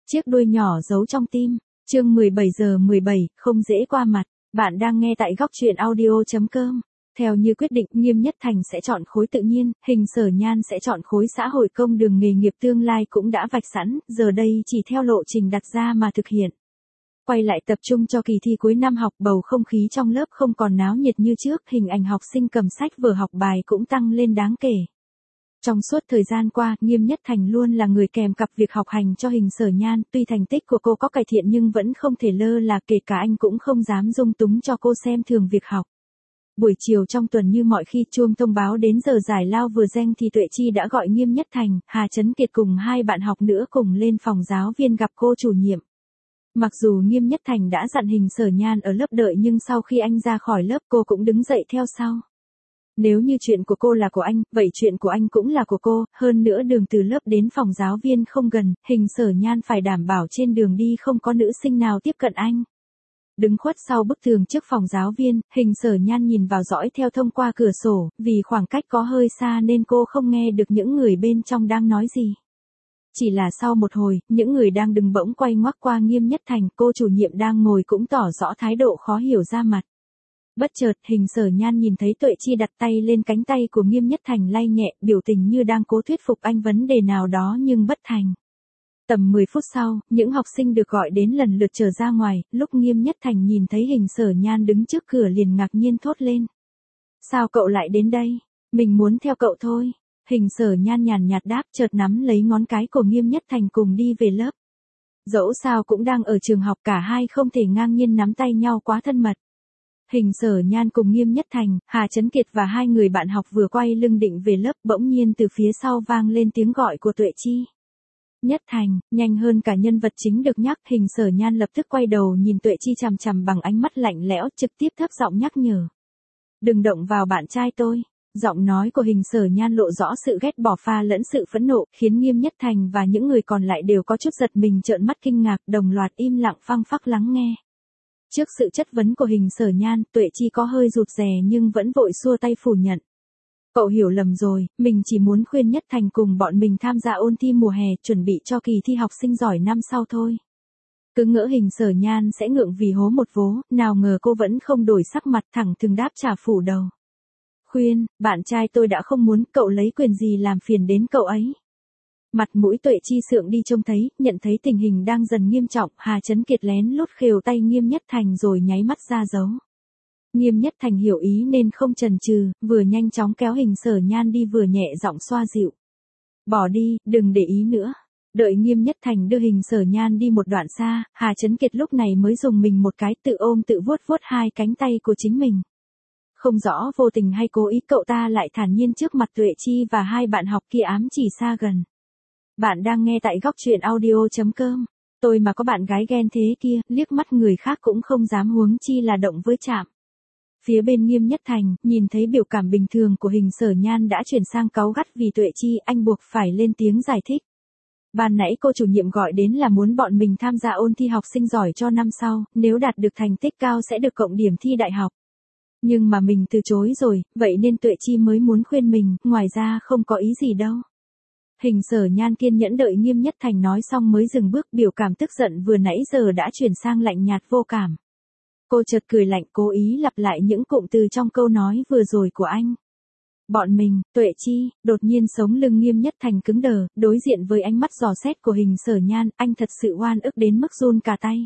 Chiếc đuôi nhỏ giấu trong tim. Chương 17:17, không dễ qua mặt. Bạn đang nghe tại góc truyện audio.com. Theo như quyết định, Nghiêm Nhất Thành sẽ chọn khối tự nhiên, Hình Sở Nhan sẽ chọn khối xã hội công, đường nghề nghiệp tương lai cũng đã vạch sẵn, giờ đây chỉ theo lộ trình đặt ra mà thực hiện. Quay lại tập trung cho kỳ thi cuối năm học, bầu không khí trong lớp không còn náo nhiệt như trước, hình ảnh học sinh cầm sách vở học bài cũng tăng lên đáng kể. Trong suốt thời gian qua, Nghiêm Nhất Thành luôn là người kèm cặp việc học hành cho Hình Sở Nhan, tuy thành tích của cô có cải thiện nhưng vẫn không thể lơ là, kể cả anh cũng không dám dung túng cho cô xem thường việc học. Buổi chiều trong tuần như mọi khi, chuông thông báo đến giờ giải lao vừa reng thì Tuệ Chi đã gọi Nghiêm Nhất Thành, Hà Chấn Kiệt cùng hai bạn học nữa cùng lên phòng giáo viên gặp cô chủ nhiệm. Mặc dù Nghiêm Nhất Thành đã dặn Hình Sở Nhan ở lớp đợi nhưng sau khi anh ra khỏi lớp cô cũng đứng dậy theo sau. Nếu như chuyện của cô là của anh, vậy chuyện của anh cũng là của cô, hơn nữa đường từ lớp đến phòng giáo viên không gần, Hình Sở Nhan phải đảm bảo trên đường đi không có nữ sinh nào tiếp cận anh. Đứng khuất sau bức tường trước phòng giáo viên, Hình Sở Nhan nhìn vào dõi theo thông qua cửa sổ, vì khoảng cách có hơi xa nên cô không nghe được những người bên trong đang nói gì. Chỉ là sau một hồi, những người đang đứng bỗng quay ngoắc qua Nghiêm Nhất Thành, cô chủ nhiệm đang ngồi cũng tỏ rõ thái độ khó hiểu ra mặt. Bất chợt, Hình Sở Nhan nhìn thấy Tuệ Chi đặt tay lên cánh tay của Nghiêm Nhất Thành lay nhẹ, biểu tình như đang cố thuyết phục anh vấn đề nào đó nhưng bất thành. Tầm 10 phút sau, những học sinh được gọi đến lần lượt trở ra ngoài, lúc Nghiêm Nhất Thành nhìn thấy Hình Sở Nhan đứng trước cửa liền ngạc nhiên thốt lên. Sao cậu lại đến đây? Mình muốn theo cậu thôi. Hình Sở Nhan nhàn nhạt đáp, chợt nắm lấy ngón cái của Nghiêm Nhất Thành cùng đi về lớp. Dẫu sao cũng đang ở trường học, cả hai không thể ngang nhiên nắm tay nhau quá thân mật. Hình Sở Nhan cùng Nghiêm Nhất Thành, Hà Chấn Kiệt và hai người bạn học vừa quay lưng định về lớp, bỗng nhiên từ phía sau vang lên tiếng gọi của Tuệ Chi. Nhất Thành, nhanh hơn cả nhân vật chính được nhắc. Hình Sở Nhan lập tức quay đầu nhìn Tuệ Chi chằm chằm bằng ánh mắt lạnh lẽo, trực tiếp thấp giọng nhắc nhở. Đừng động vào bạn trai tôi. Giọng nói của Hình Sở Nhan lộ rõ sự ghét bỏ pha lẫn sự phẫn nộ, khiến Nghiêm Nhất Thành và những người còn lại đều có chút giật mình, trợn mắt kinh ngạc, đồng loạt im lặng phăng phắc lắng nghe. Trước sự chất vấn của Hình Sở Nhan, Tuệ Chi có hơi rụt rè nhưng vẫn vội xua tay phủ nhận. Cậu hiểu lầm rồi, mình chỉ muốn khuyên Nhất Thành cùng bọn mình tham gia ôn thi mùa hè, chuẩn bị cho kỳ thi học sinh giỏi năm sau thôi. Cứ ngỡ Hình Sở Nhan sẽ ngượng vì hố một vố, nào ngờ cô vẫn không đổi sắc mặt, thẳng thừng đáp trả phủ đầu. Khuyên, bạn trai tôi đã không muốn, cậu lấy quyền gì làm phiền đến cậu ấy. Mặt mũi Tuệ Chi sượng đi trông thấy, nhận thấy tình hình đang dần nghiêm trọng, Hà Chấn Kiệt lén lút khều tay Nghiêm Nhất Thành rồi nháy mắt ra dấu. Nghiêm Nhất Thành hiểu ý nên không chần chừ, vừa nhanh chóng kéo Hình Sở Nhan đi vừa nhẹ giọng xoa dịu. Bỏ đi, đừng để ý nữa. Đợi Nghiêm Nhất Thành đưa Hình Sở Nhan đi một đoạn xa, Hà Chấn Kiệt lúc này mới dùng mình một cái, tự ôm tự vuốt vuốt hai cánh tay của chính mình. Không rõ vô tình hay cố ý, cậu ta lại thản nhiên trước mặt Tuệ Chi và hai bạn học kia ám chỉ xa gần. Bạn đang nghe tại góc truyện audio.com. Tôi mà có bạn gái ghen thế kia, liếc mắt người khác cũng không dám, huống chi là động với chạm. Phía bên Nghiêm Nhất Thành, nhìn thấy biểu cảm bình thường của Hình Sở Nhan đã chuyển sang cáu gắt vì Tuệ Chi, anh buộc phải lên tiếng giải thích. Ban nãy cô chủ nhiệm gọi đến là muốn bọn mình tham gia ôn thi học sinh giỏi cho năm sau, nếu đạt được thành tích cao sẽ được cộng điểm thi đại học. Nhưng mà mình từ chối rồi, vậy nên Tuệ Chi mới muốn khuyên mình, ngoài ra không có ý gì đâu. Hình Sở Nhan kiên nhẫn đợi Nghiêm Nhất Thành nói xong mới dừng bước, biểu cảm tức giận vừa nãy giờ đã chuyển sang lạnh nhạt vô cảm. Cô chợt cười lạnh, cố ý lặp lại những cụm từ trong câu nói vừa rồi của anh. Bọn mình, Tuệ Chi, đột nhiên sống lưng Nghiêm Nhất Thành cứng đờ, đối diện với ánh mắt dò xét của Hình Sở Nhan, anh thật sự oan ức đến mức run cả tay.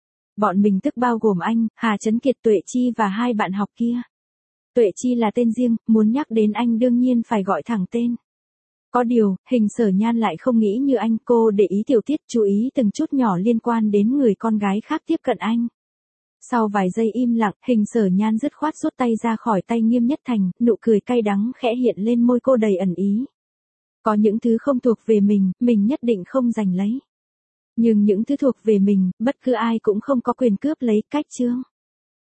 Bọn mình tức bao gồm anh, Hà Chấn Kiệt, Tuệ Chi và hai bạn học kia. Tuệ Chi là tên riêng, muốn nhắc đến anh đương nhiên phải gọi thẳng tên. Có điều, Hình Sở Nhan lại không nghĩ như anh, cô để ý tiểu tiết, chú ý từng chút nhỏ liên quan đến người con gái khác tiếp cận anh. Sau vài giây im lặng, Hình Sở Nhan dứt khoát rút tay ra khỏi tay Nghiêm Nhất Thành, nụ cười cay đắng khẽ hiện lên môi cô đầy ẩn ý. Có những thứ không thuộc về mình nhất định không giành lấy. Nhưng những thứ thuộc về mình, bất cứ ai cũng không có quyền cướp lấy, cách chương.